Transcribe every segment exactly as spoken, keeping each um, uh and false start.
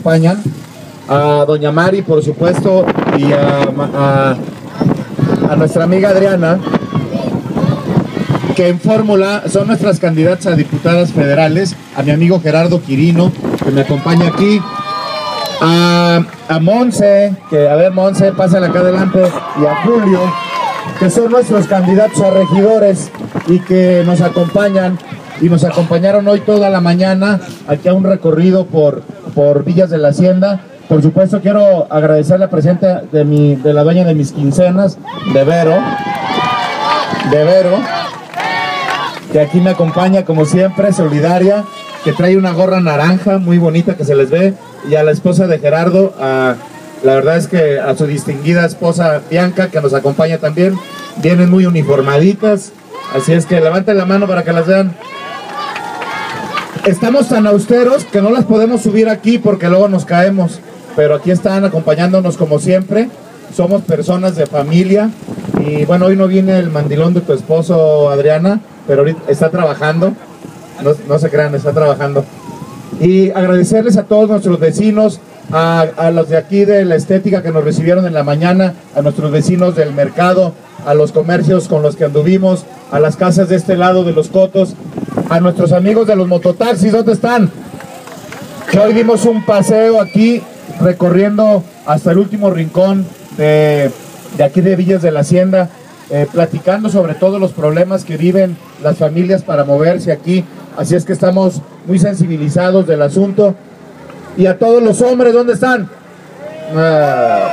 acompañan, a doña Mari, por supuesto, y a, a, a nuestra amiga Adriana, que en fórmula son nuestras candidatas a diputadas federales, a mi amigo Gerardo Quirino, que me acompaña aquí, a, a Monse, que a ver Monse, pásale acá adelante, y a Julio, que son nuestros candidatos a regidores y que nos acompañan, y nos acompañaron hoy toda la mañana aquí a un recorrido por, por Villas de la Hacienda. Por supuesto quiero agradecer la presencia de, mi, de la dueña de mis quincenas, de Vero, de Vero, que aquí me acompaña como siempre, solidaria, que trae una gorra naranja muy bonita que se les ve, y a la esposa de Gerardo, a, la verdad es que a su distinguida esposa Bianca, que nos acompaña también, vienen muy uniformaditas, así es que levanten la mano para que las vean. Estamos tan austeros que no las podemos subir aquí porque luego nos caemos, pero aquí están acompañándonos como siempre. Somos personas de familia y bueno, hoy no viene el mandilón de tu esposo, Adriana, pero ahorita está trabajando, no, no se crean, está trabajando. Y agradecerles a todos nuestros vecinos, a, a los de aquí de la estética que nos recibieron en la mañana, a nuestros vecinos del mercado, a los comercios con los que anduvimos, a las casas de este lado de los Cotos, a nuestros amigos de los mototaxis, ¿dónde están? Que hoy dimos un paseo aquí, recorriendo hasta el último rincón de, de aquí de Villas de la Hacienda, eh, platicando sobre todos los problemas que viven las familias para moverse aquí, así es que estamos muy sensibilizados del asunto. Y a todos los hombres, ¿dónde están? Ah.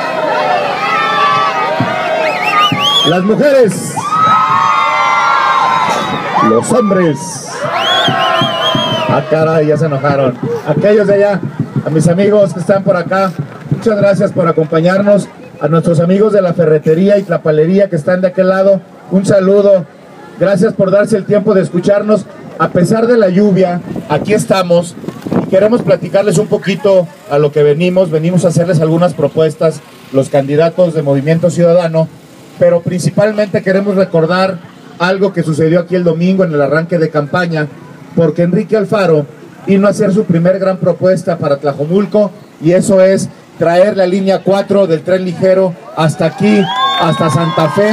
Las mujeres, los hombres. Ah, caray, ya se enojaron. Aquellos de allá, a mis amigos que están por acá, muchas gracias por acompañarnos. A nuestros amigos de la ferretería y tlapalería que están de aquel lado, un saludo. Gracias por darse el tiempo de escucharnos. A pesar de la lluvia, aquí estamos y queremos platicarles un poquito a lo que venimos. Venimos a hacerles algunas propuestas, los candidatos de Movimiento Ciudadano, pero principalmente queremos recordar algo que sucedió aquí el domingo en el arranque de campaña, porque Enrique Alfaro vino a hacer su primer gran propuesta para Tlajomulco, y eso es traer la línea cuatro del tren ligero hasta aquí, hasta Santa Fe.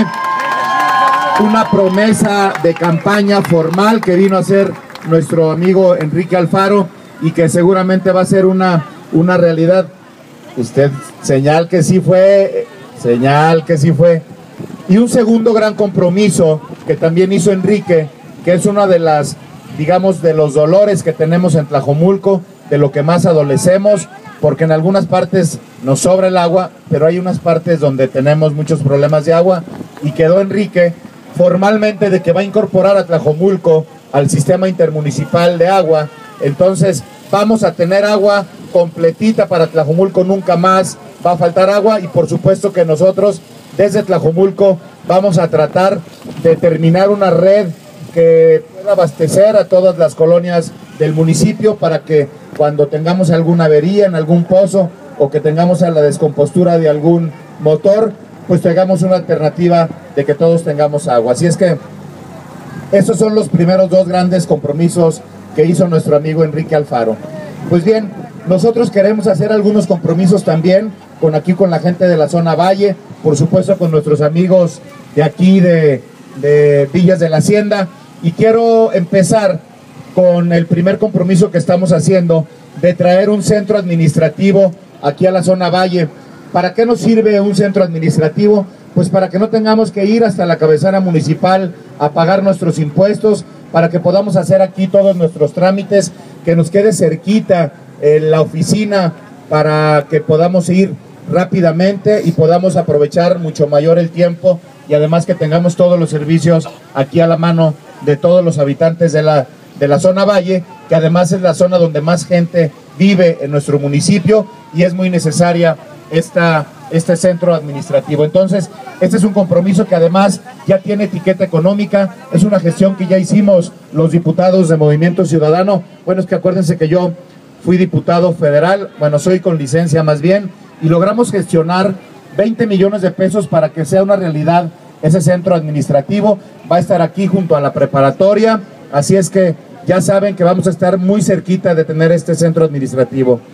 Una promesa de campaña formal que vino a hacer nuestro amigo Enrique Alfaro y que seguramente va a ser una, una realidad. Usted, señal que sí fue, señal que sí fue. Y un segundo gran compromiso que también hizo Enrique, que es una de las, digamos, de los dolores que tenemos en Tlajomulco, de lo que más adolecemos, porque en algunas partes nos sobra el agua, pero hay unas partes donde tenemos muchos problemas de agua, y quedó Enrique formalmente de que va a incorporar a Tlajomulco al sistema intermunicipal de agua. Entonces vamos a tener agua completita para Tlajomulco, nunca más va a faltar agua, y por supuesto que nosotros desde Tlajomulco vamos a tratar de terminar una red que pueda abastecer a todas las colonias del municipio para que cuando tengamos alguna avería en algún pozo o que tengamos a la descompostura de algún motor, pues tengamos una alternativa de que todos tengamos agua. Así es que esos son los primeros dos grandes compromisos que hizo nuestro amigo Enrique Alfaro. Pues bien, nosotros queremos hacer algunos compromisos también con aquí con la gente de la zona Valle, por supuesto con nuestros amigos de aquí de, de Villas de la Hacienda, y quiero empezar con el primer compromiso que estamos haciendo de traer un centro administrativo aquí a la zona Valle. ¿Para qué nos sirve un centro administrativo? Pues para que no tengamos que ir hasta la cabecera municipal a pagar nuestros impuestos, para que podamos hacer aquí todos nuestros trámites, que nos quede cerquita eh, la oficina para que podamos ir rápidamente y podamos aprovechar mucho mayor el tiempo, y además que tengamos todos los servicios aquí a la mano de todos los habitantes de la, de la zona Valle, que además es la zona donde más gente vive en nuestro municipio y es muy necesaria esta, este centro administrativo. Entonces, este es un compromiso que además ya tiene etiqueta económica, es una gestión que ya hicimos los diputados de Movimiento Ciudadano. Bueno, es que acuérdense que yo fui diputado federal, bueno, soy con licencia más bien, y logramos gestionar veinte millones de pesos para que sea una realidad ese centro administrativo. Va a estar aquí junto a la preparatoria, así es que ya saben que vamos a estar muy cerquita de tener este centro administrativo.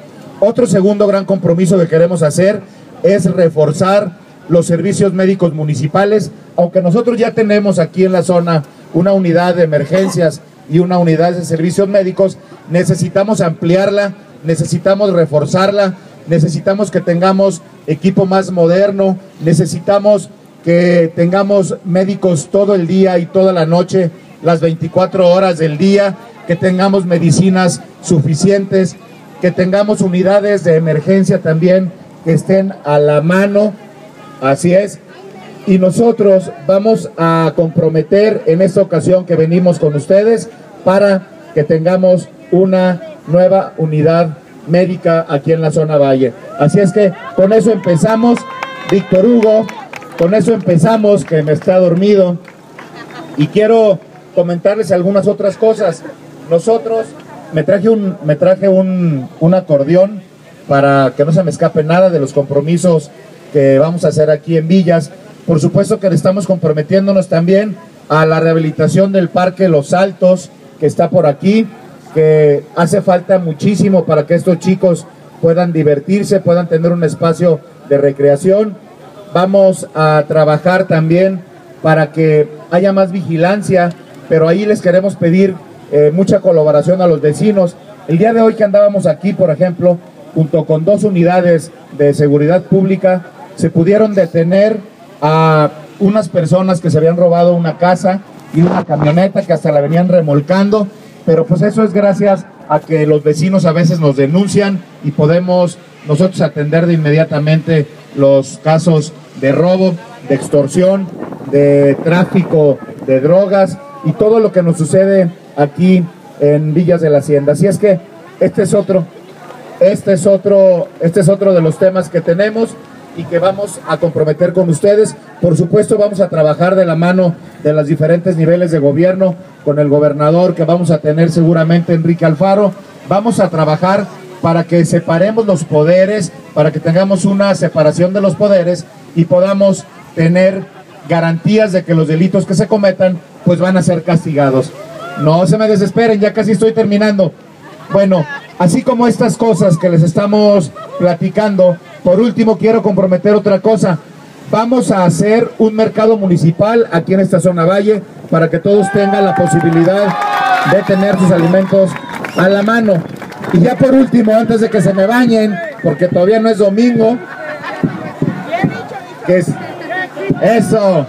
Otro segundo gran compromiso que queremos hacer es reforzar los servicios médicos municipales, aunque nosotros ya tenemos aquí en la zona una unidad de emergencias y una unidad de servicios médicos, necesitamos ampliarla, necesitamos reforzarla, necesitamos que tengamos equipo más moderno, necesitamos que tengamos médicos todo el día y toda la noche, las veinticuatro horas del día, que tengamos medicinas suficientes, que tengamos unidades de emergencia también que estén a la mano, así es. Y nosotros vamos a comprometer en esta ocasión que venimos con ustedes para que tengamos una nueva unidad médica aquí en la zona Valle. Así es que con eso empezamos, Víctor Hugo, con eso empezamos, que me está dormido, y quiero comentarles algunas otras cosas. Nosotros, me traje un, me traje un, un acordeón para que no se me escape nada de los compromisos que vamos a hacer aquí en Villas. Por supuesto que estamos comprometiéndonos también a la rehabilitación del Parque Los Altos, que está por aquí, que hace falta muchísimo para que estos chicos puedan divertirse, puedan tener un espacio de recreación. Vamos a trabajar también para que haya más vigilancia, pero ahí les queremos pedir eh, mucha colaboración a los vecinos. El día de hoy que andábamos aquí, por ejemplo, junto con dos unidades de seguridad pública, se pudieron detener a unas personas que se habían robado una casa y una camioneta que hasta la venían remolcando, pero pues eso es gracias a que los vecinos a veces nos denuncian y podemos nosotros atender de inmediatamente los casos de robo, de extorsión, de tráfico de drogas y todo lo que nos sucede aquí en Villas de la Hacienda. Así es que este es otro, este es otro, este es otro de los temas que tenemos y que vamos a comprometer con ustedes. Por supuesto vamos a trabajar de la mano de los diferentes niveles de gobierno, con el gobernador que vamos a tener seguramente, Enrique Alfaro. Vamos a trabajar para que separemos los poderes, para que tengamos una separación de los poderes y podamos tener garantías de que los delitos que se cometan pues van a ser castigados. No se me desesperen, ya casi estoy terminando. Bueno, así como estas cosas que les estamos platicando, por último quiero comprometer otra cosa. Vamos a hacer un mercado municipal aquí en esta zona Valle para que todos tengan la posibilidad de tener sus alimentos a la mano. Y ya por último, antes de que se me bañen, porque todavía no es domingo, que es eso.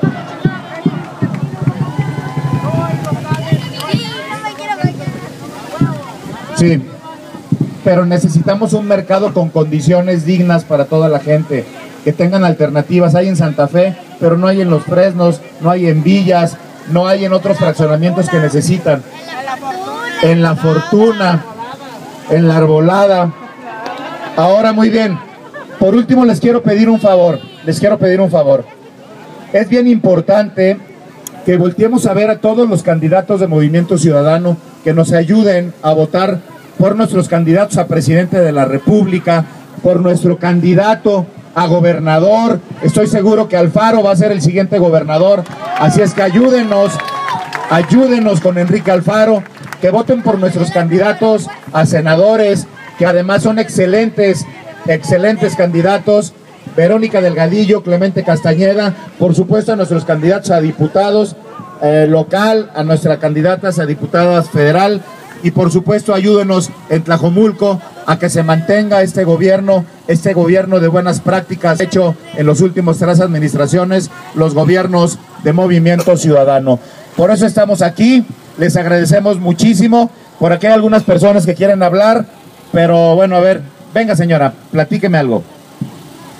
Sí, pero necesitamos un mercado con condiciones dignas para toda la gente, que tengan alternativas. Hay en Santa Fe, pero no hay en Los Fresnos, no hay en Villas, no hay en otros fraccionamientos que necesitan. En La Fortuna, en La Arbolada. Ahora, muy bien, por último les quiero pedir un favor, les quiero pedir un favor. Es bien importante que volteemos a ver a todos los candidatos de Movimiento Ciudadano, que nos ayuden a votar por nuestros candidatos a presidente de la República, por nuestro candidato a gobernador. Estoy seguro que Alfaro va a ser el siguiente gobernador, así es que ayúdenos, ayúdenos con Enrique Alfaro, que voten por nuestros candidatos a senadores, que además son excelentes, excelentes candidatos. Verónica Delgadillo, Clemente Castañeda, por supuesto a nuestros candidatos a diputados eh, local, a nuestras candidatas a diputadas federal, y por supuesto ayúdenos en Tlajomulco a que se mantenga este gobierno, este gobierno de buenas prácticas hecho en los últimos tres administraciones, los gobiernos de Movimiento Ciudadano. Por eso estamos aquí, les agradecemos muchísimo. Por aquí hay algunas personas que quieren hablar, pero bueno, a ver, venga señora, platíqueme algo.